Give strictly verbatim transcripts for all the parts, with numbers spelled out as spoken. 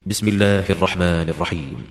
بسم الله الرحمن الرحيم.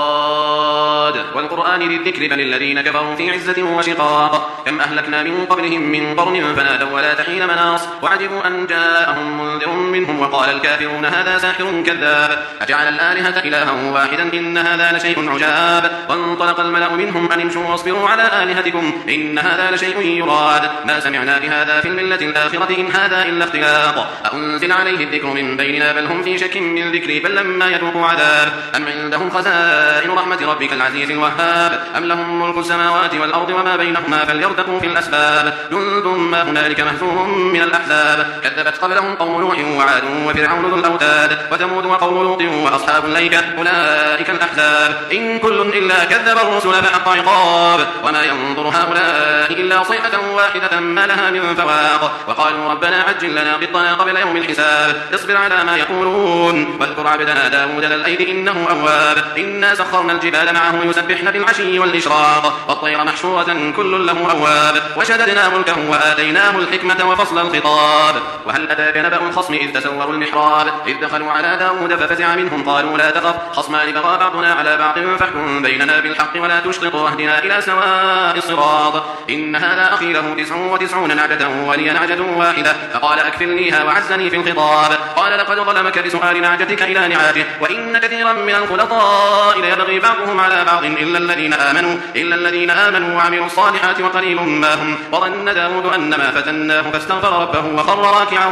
صاد والقرآن ذي الذكر بل الذين كفروا في عزة وشقاق كم أهلكنا من قبلهم من قرن فنادوا ولا تحين مناص وعجبوا أن جاءهم منذر منهم وقال الكافرون هذا ساحر كذاب أجعل الآلهة إلها واحدا إن هذا لشيء عجاب وانطلق الملأ منهم أن امشوا واصبروا على آلهتكم إن هذا لشيء يراد ما سمعنا بهذا في الملة الآخرة إن هذا إلا اختلاق أنزل عليه الذكر من بيننا بل هم في شك من ذكري بل لما يذوقوا عذاب أم عندهم خزائن رحمة ربك العزيز الوهاب أم لهم ملك السماوات والأرض وما بينهما فليرتقوا في الأسباب جند ما هنالك مهزوم من الأحزاب كذبت قبلهم قوم نوح وعاد وفرعون ذو الأوتاد وثمود وقوم لوط وأصحاب الأيكة أولئك الأحزاب إن كل إلا كذب الرسل فحق عقاب وما ينظر هؤلاء إلا صيحة واحدة ما لها من فواق وقالوا ربنا عجل لنا قطنا قبل يوم الحساب اصبر على ما يقولون واذكر عبدنا داود ذا الأيد إنه أواب إنا سخرنا الجبال معه يسبحن بالعشي والإشراق والطير محشورة كل له أواب وشددنا ملكه وآتيناه الحكمة وفصل الخطاب وهل أتاك نبأ الخصم إذ تسوروا المحراب إذ دخلوا على داود ففزع منهم قالوا لا تخف خصمان بغى بعضنا على بعض فاحكم بيننا بالحق ولا تشطط واهدنا إلى سواء الصراط إن هذا أخي له تسع وتسعون نعجة ولي نعجة واحدة فقال أكفلنيها وعزني في الخطاب قال لقد ظلمك بسؤال نعجتك إلى نعاجه وإن كثيرا من الخلطاء ليبغي بعضهم على بعض إلا الذين آمنوا إلا الذين آمنوا وعملوا الصالحات وقليل ما هم وظن داود أنما فتناه فاستغفر ربه وخر راكعا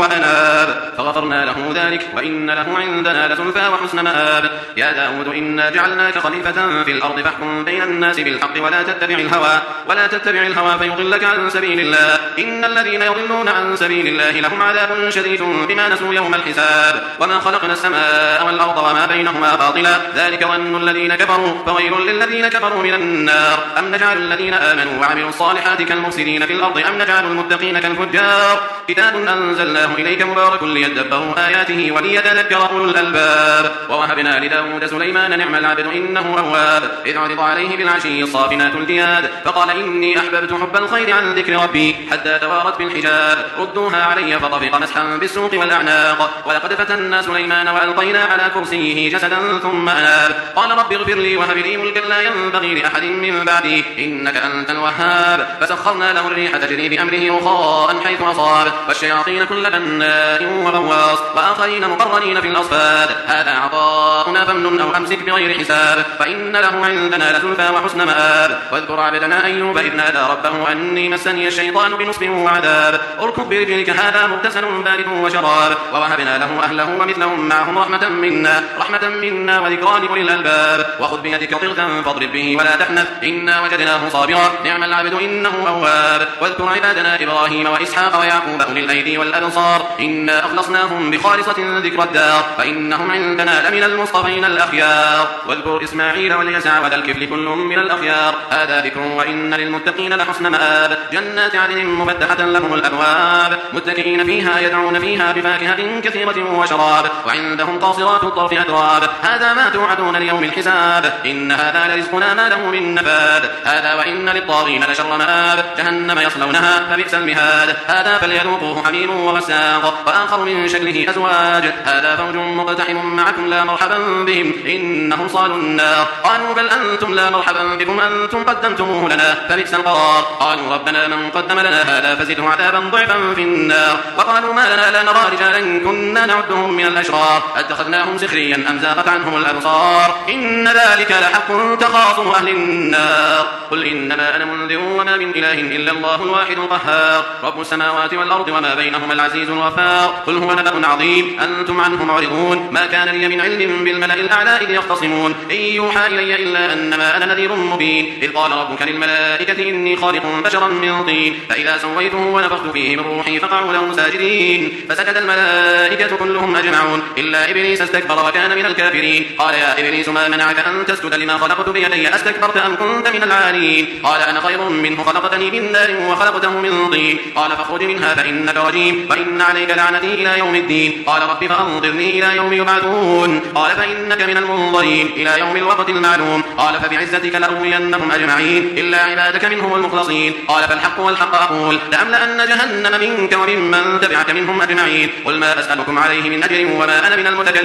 وأناب فغفرنا له ذلك وإن له عندنا لزلفى وحسن مآب يا داود إنا جعلناك خليفة في الأرض فاحكم بين الناس بالحق ولا تتبع الهوى ولا تتبع الهوى فيضلك عن سبيل الله إن الذين يضلون عن سبيل الله لهم عذاب شديد بما نسوا يوم الحساب وما خلقنا السماء والأرض وما بينهما باطلا ذلك ظن الذين كفروا فويل للذين كفروا من النار أم نجعل الذين آمنوا وعملوا الصالحات كالمفسدين في الأرض أم نجعل المتقين كالفجار كتاب أنزلناه إليك مبارك ليدبروا آياته وليتذكر أولو الألباب ووهبنا لداود سليمان نعم العبد إنه أواب إذ عرض عليه بالعشي الصافنات الجياد فقال إني أحببت حب الخير عن ذكر ربي حتى توارت بالحجاب ردوها علي فطفق مسحا بالسوق والأعناق ولقد فتنا سليمان وألقينا على كرسيه جسدا ثم أناب قال رب اغفر لي وهب لي ملكا لا ينبغي لأحد من بعدي إنك أنت الوهاب فسخرنا له الريح تجري بأمره رخاء حيث أصاب والشياطين كل بناء وغواص وآخرين مقرنين في الأصفاد هذا عطاؤنا فامنن أو أمسك بغير حساب فإن له عندنا لزلفى وحسن مآب واذكر عبدنا أيوب إذ نادى ربه أني مسني الشيطان بنصب وعذاب اركض برجلك هذا مغتسل بارد وشراب ووهبنا له أهله ومثلهم معهم رحمة منا رحمة منا وذكرى لأولي الألباب وخذ بيدك ضغثا فاضرب به ولا تحنث إنا وجدناه صابرا نعم العبد إنه أواب واذكر عبادنا إبراهيم وإسحاق ويعقوب أولي الأيدي والأبصار إنا أخلصناهم بخالصة ذكر الدار فإنهم عندنا لمن المصطفين الأخيار واذكر إسماعيل واليسع وذا الكفل كل من الأخيار هذا ذكر وإن للمتقين لحسن مآب جنات عدن مفتحة لهم الأبواب متكئين فيها يدعون فيها بفاكهة كثيرة وشراب وعندهم قاصرات الطرف أتراب هذا ما توعدون ليوم الحساب إن هذا لرزقنا ما له من نفاد هذا وإن للطاغين لشر مآب جهنم يصلونها فبئس المهاد هذا فليذوقوه حميم وغساق وآخر من شكله أزواج هذا فوج مقتحم معكم لا مرحبا بهم إنهم صالوا النار قالوا بل أنتم لا مرحبا بكم أنتم قدمتموه لنا فبئس القرار قالوا ربنا من قدم لنا هذا فزده عذابا ضعفا في النار وقالوا ما لنا لا نرى رجالا كنا نعدهم من الأشرار اتخذناهم سخريا أم زاغت عنهم الأبصار إن ذلك لحق تخاصم أهل النار قل إنما أنا منذر وما من إله إلا الله الواحد القهار رب السماوات والأرض وما بينهما العزيز الغفار قل هو نبأ عظيم أنتم عنه معرضون ما كان لي من علم بالملأ الأعلى إذ يختصمون إن يوحى إلي إلا أنما أنا نذير مبين إذ قال ربك للملائكة إني خالق بشرا من طين فإذا سويته ونفخت فيه من روحي فقعوا له ساجدين فسجد الملائكة كلهم أجمعون إلا إبليس استكبر وكان من الكافرين قال يا إبليس ما منعك أن تسجد لما خلقت بيدي أستكبرت أم كنت من العالين قال أنا خير منه خلقتني من نار وخلقته من طين قال فاخرج منها فإنك رجيم وإن عليك لعنتي إلى يوم الدين قال رب فأنظرني إلى يوم يبعثون قال فإنك من المنظرين إلى يوم الوقت المعلوم قال فبعزتك لأغوينهم أجمعين إلا عبادك منهم المخلصين قال فالحق والحق أقول لأملأن جهنم منك وممن تبعك منهم أجمعين قل ما أسألكم عليه من أجر وما أنا من المتكلمين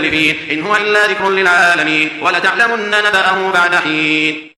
المتكلفين إن هو إلا ذكر للعالمين ولتعلمن نبأه بعد حين.